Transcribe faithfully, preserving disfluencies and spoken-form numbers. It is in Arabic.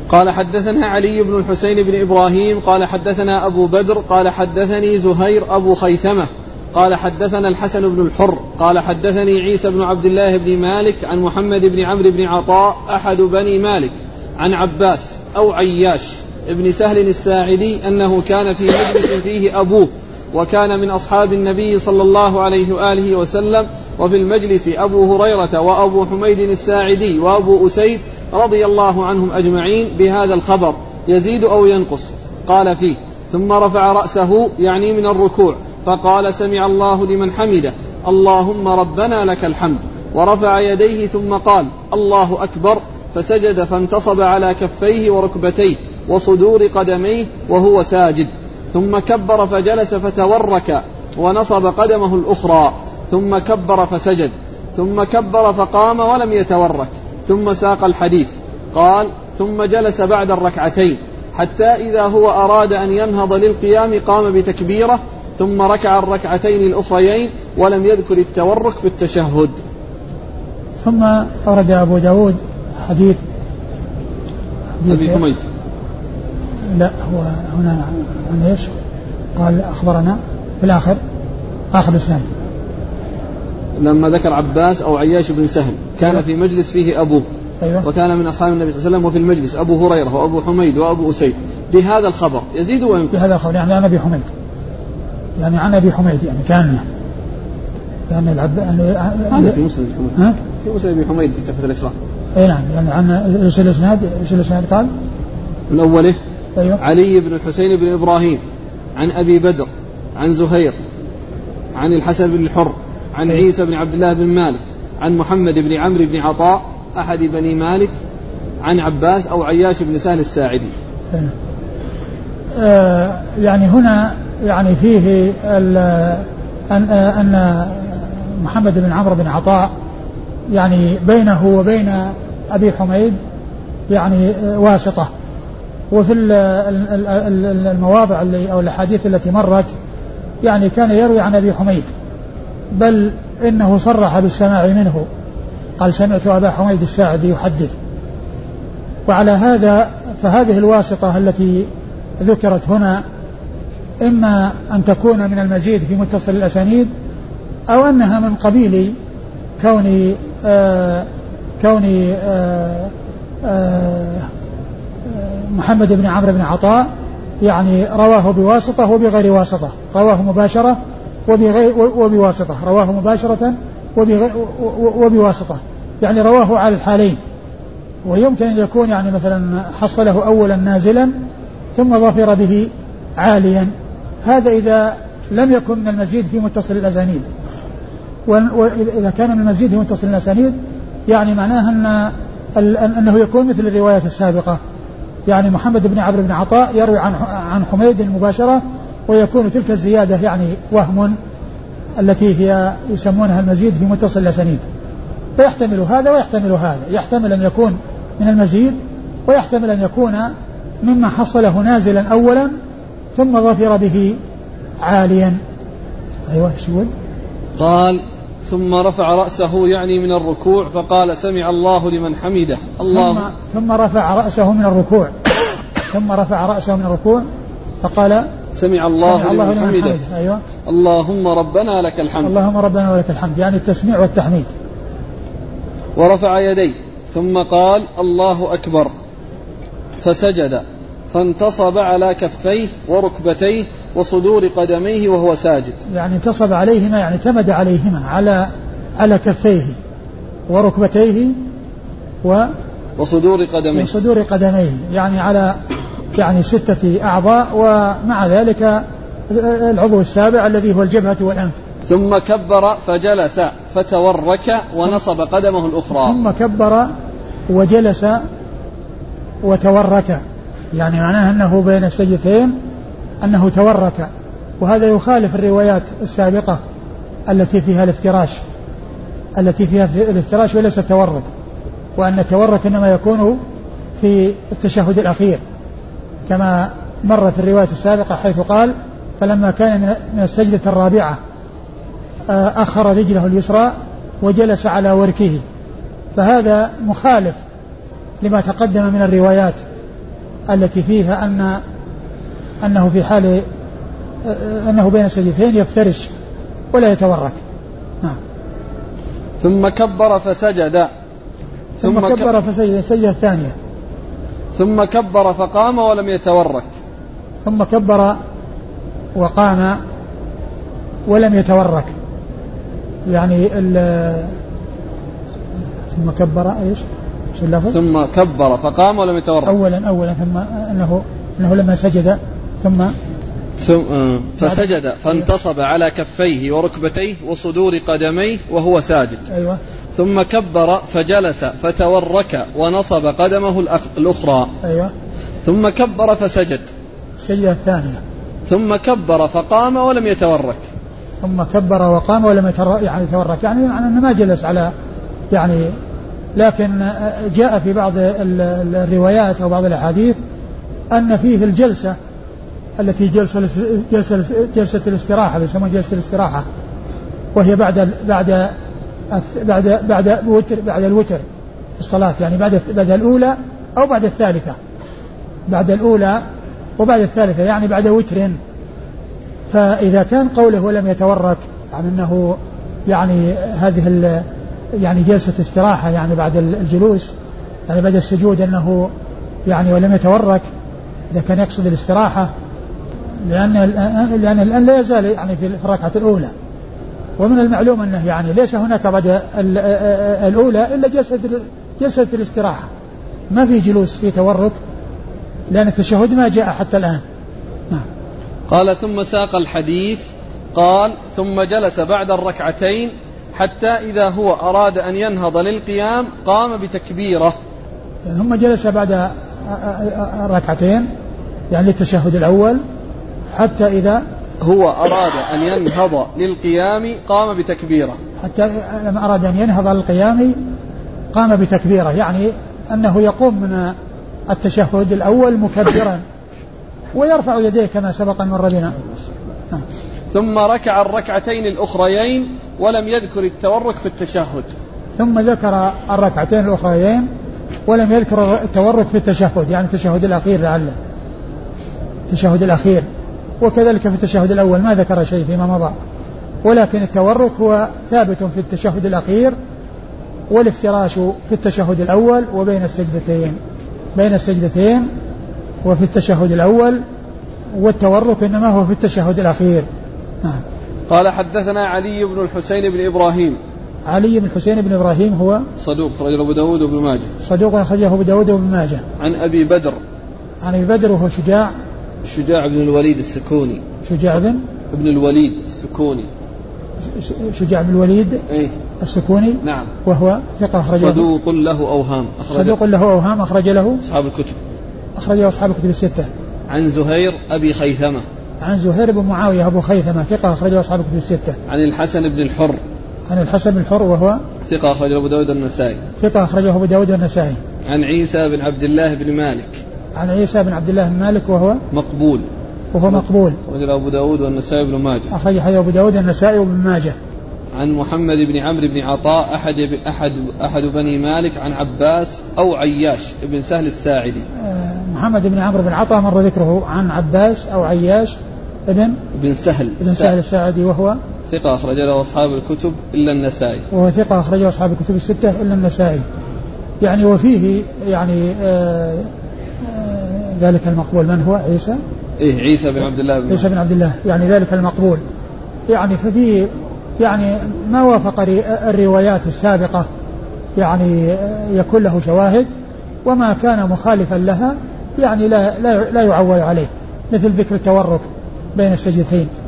قال حدثنا علي بن الحسين بن إبراهيم قال حدثنا أبو بدر قال حدثني زهير أبو خيثمة قال حدثنا الحسن بن الحر قال حدثني عيسى بن عبد الله بن مالك عن محمد بن عمرو بن عطاء أحد بني مالك عن عباس أو عياش ابن سهل الساعدي أنه كان في مجلس فيه أبوه وكان من أصحاب النبي صلى الله عليه وآله وسلم، وفي المجلس أبو هريرة وأبو حميد الساعدي وأبو أسيد رضي الله عنهم أجمعين بهذا الخبر يزيد أو ينقص. قال فيه: ثم رفع رأسه يعني من الركوع فقال: سمع الله لمن حمده اللهم ربنا لك الحمد، ورفع يديه ثم قال: الله أكبر، فسجد فانتصب على كفيه وركبتيه وصدور قدميه وهو ساجد، ثم كبر فجلس فتورك ونصب قدمه الأخرى، ثم كبر فسجد، ثم كبر فقام ولم يتورك، ثم ساق الحديث. قال: ثم جلس بعد الركعتين حتى إذا هو أراد أن ينهض للقيام قام بتكبيره، ثم ركع الركعتين الأخريين ولم يذكر التورك في التشهد. ثم أورد أبو داود حديث, حديث أبي حميد. لا هو هنا عن إيش؟ قال أخبرنا في الآخر آخر السنة لما ذكر عباس أو عياش بن سهل كان أيوة. في مجلس فيه أبوه أيوة. وكان من أصحاب النبي صلى الله عليه وسلم، وفي المجلس أبو هريرة وأبو حميد وأبو أسيد بهذا الخبر يزيد وينقص. بهذا الخبر يعني عن أبي حميد، يعني عن أبي حميد يعني كان يعني العب يعني هذا في مسند ها في مسند أبي حميد في تحفة الإشراف. أي نعم، يعني عن إيش الإسناد؟ إيش الإسناد قال؟ من أوله أيوة. علي بن الحسين بن إبراهيم عن أبي بدر عن زهير عن الحسن بن الحر عن أيوة. عيسى بن عبد الله بن مالك عن محمد بن عمرو بن عطاء أحد بني مالك عن عباس أو عياش بن سهل الساعدي. أيوة. آه يعني هنا يعني فيه أن, أن محمد بن عمرو بن عطاء يعني بينه وبين أبي حميد يعني واسطة، وفي المواضع اللي أو الحديث التي مرت يعني كان يروي عن أبي حميد، بل إنه صرح بالسماع منه، قال: سمعت أبا حميد الساعدي يحدث. وعلى هذا فهذه الواسطة التي ذكرت هنا إما أن تكون من المزيد في متصل الأسانيد، أو أنها من قبيل كون آه كون آه آه محمد بن عمرو بن عطاء يعني رواه بواسطة وبغير واسطة، رواه مباشرة وبغير وبواسطة، رواه مباشرة وبواسطة، يعني رواه على الحالين. ويمكن أن يكون يعني مثلا حصله أولا نازلا ثم ظفر به عاليا، هذا إذا لم يكن من المزيد في متصل الأسانيد. وإذا كان من المزيد في متصل الأسانيد يعني معناه أن أنه يكون مثل الرواية السابقة، يعني محمد بن عمرو بن عطاء يروي عن عن حميد المباشرة، ويكون تلك الزيادة يعني وهم التي هي يسمونها المزيد في متصل الأسانيد. فيحتمل هذا ويحتمل هذا، يحتمل أن يكون من المزيد ويحتمل أن يكون مما حصله نازلا أولا ثم ظفر به عاليا. أيوة شو قال: ثم رفع رأسه يعني من الركوع فقال: سمع الله لمن حمده الله ثم, ثم رفع رأسه من الركوع ثم رفع رأسه من الركوع فقال: سمع الله, سمع الله لمن, لمن حمده, حمده. أيوة. اللهم ربنا لك الحمد. اللهم ربنا ولك الحمد، يعني التسميع والتحميد. ورفع يديه ثم قال: الله أكبر، فسجد فانتصب على كفيه وركبتيه وصدور قدميه وهو ساجد. يعني انتصب عليهما يعني اعتمد عليهما على على كفيه وركبتيه و وصدور قدميه وصدور قدميه يعني على يعني ستة أعضاء، ومع ذلك العضو السابع الذي هو الجبهة والأنف. ثم كبر فجلس فتورك ونصب قدمه الأخرى. ثم كبر وجلس وتورك، يعني معناه أنه بين السجدتين أنه تورك، وهذا يخالف الروايات السابقة التي فيها الافتراش التي فيها الافتراش وليس التورك، وأن التورك إنما يكون في التشهد الأخير كما مر في الرواية السابقة، حيث قال: فلما كان من السجدة الرابعة أخر رجله اليسرى وجلس على وركه، فهذا مخالف لما تقدم من الروايات التي فيها أن أنه في حال أنه بين السجدتين يفترش ولا يتورك. نعم. ثم كبر فسجد ثم, ثم كبر فسجد السجدة الثانية. ثم كبر فقام ولم يتورك. ثم كبر وقام ولم يتورك. يعني ثم كبر ايش؟ ثم كبر فقام ولم يتورك. اولا اولا ثم انه انه لما سجد ثم ثم فسجد فانتصب على كفيه وركبتيه وصدور قدميه وهو ساجد. أيوة. ثم كبر فجلس فتورك ونصب قدمه الأخرى. أيوة. ثم كبر فسجد السجدة الثانية. ثم كبر فقام ولم يتورك. ثم كبر وقام ولم يتورك يعني يتورك يعني أنه ما جلس على يعني، لكن جاء في بعض الروايات أو بعض الأحاديث أن فيه الجلسة التي جلسة جلسة جلسة الاستراحة، يسمونها جلسة الاستراحة، وهي بعد بعد بعد بعد وتر بعد الوتر في الصلاة، يعني بعد بعد الأولى أو بعد الثالثة، بعد الأولى وبعد الثالثة يعني بعد وتر. فإذا كان قوله ولم يتورك يعني أنه يعني هذه يعني جلسة استراحة يعني بعد الجلوس يعني بعد السجود أنه يعني ولم يتورك، إذا كان يقصد الاستراحة، لأن لأن الآن لا يزال يعني في الركعة الأولى، ومن المعلوم أنه يعني ليس هناك بعد الأولى إلا جلسة جلسة الاستراحة، ما في جلوس في تورك، لأن التشهد ما جاء حتى الآن. نعم. قال ثم ساق الحديث قال ثم جلس بعد الركعتين حتى إذا هو أراد أن ينهض للقيام قام بتكبيره. ثم جلس بعد الركعتين يعني التشهد الأول حتى إذا هو أراد أن ينهض للقيام قام بتكبيره، حتى لما أراد أن ينهض للقيام قام بتكبيره، يعني أنه يقوم من التشهد الأول مكبرا ويرفع يديه كما سبق أن مر بنا. ثم ركع الركعتين الأخريين ولم يذكر التورك في التشهد. ثم ذكر الركعتين الأخريين ولم يذكر التورك في التشهد، يعني التشهد الأخير لعله التشهد الأخير، وكذلك في التشهد الأول ما ذكر شيء فيما مضى، ولكن التورك هو ثابت في التشهد الأخير، والافتراش في التشهد الأول وبين السجدتين بين السجدتين وفي التشهد الأول، والتورك إنما هو في التشهد الأخير. نعم. قال حدثنا علي بن الحسين بن إبراهيم. علي بن الحسين بن إبراهيم هو صدوق أخرجه أبو داود وابن ماجه. صدوق أخرجه أبو داود وابن ماجه. عن أبي بدر. عن أبي بدر وهو شجاع شجاع بن الوليد السكوني. شجاع بن ابن الوليد السكوني. شجاع بن الوليد إيه؟ السكوني. نعم. وهو ثقة أخرجه. صدوق له أوهام. صدوق له أوهام أخرج له أصحاب الكتب. أخرجه أصحاب الكتب الستة. عن زهير أبي خيثمة. عن زهير بن معاوية أبو خيثمة ثقة أخرجه أصحاب الكتب الستة. عن الحسن بن الحر. عن الحسن بن الحر وهو ثقة أخرجه أبو داود النسائي. ثقة أخرجه أبو داود النسائي. عن عيسى بن عبد الله بن مالك. عن عيسى بن عبد الله بن مالك وهو مقبول. وهو مقبول. أخرجه أبو داود والنسائي بن ماجه. أخرجه أبو داود النسائي وابن ماجه. عن محمد بن عمرو بن عطاء أحد أحد أحد بني مالك عن عباس أو عياش بن سهل الساعدي. آه محمد بن عمرو بن عطاء مر ذكره. عن عباس أو عياش ابن بن سهل ابن سهل الساعدي وهو ثقة أخرج له أصحاب الكتب إلا النسائي. وهو ثقة أخرجه أصحاب الكتب الستة إلا النسائي. يعني وفيه يعني آه آه ذلك المقبول من هو عيسى؟ إيه عيسى بن عبد الله بن عيسى بن عبد الله يعني ذلك المقبول. يعني ففيه يعني ما وافق الروايات السابقة يعني يكون له شواهد، وما كان مخالفا لها يعني لا لا لا يعول عليه، مثل ذكر التورك بين السجدتين.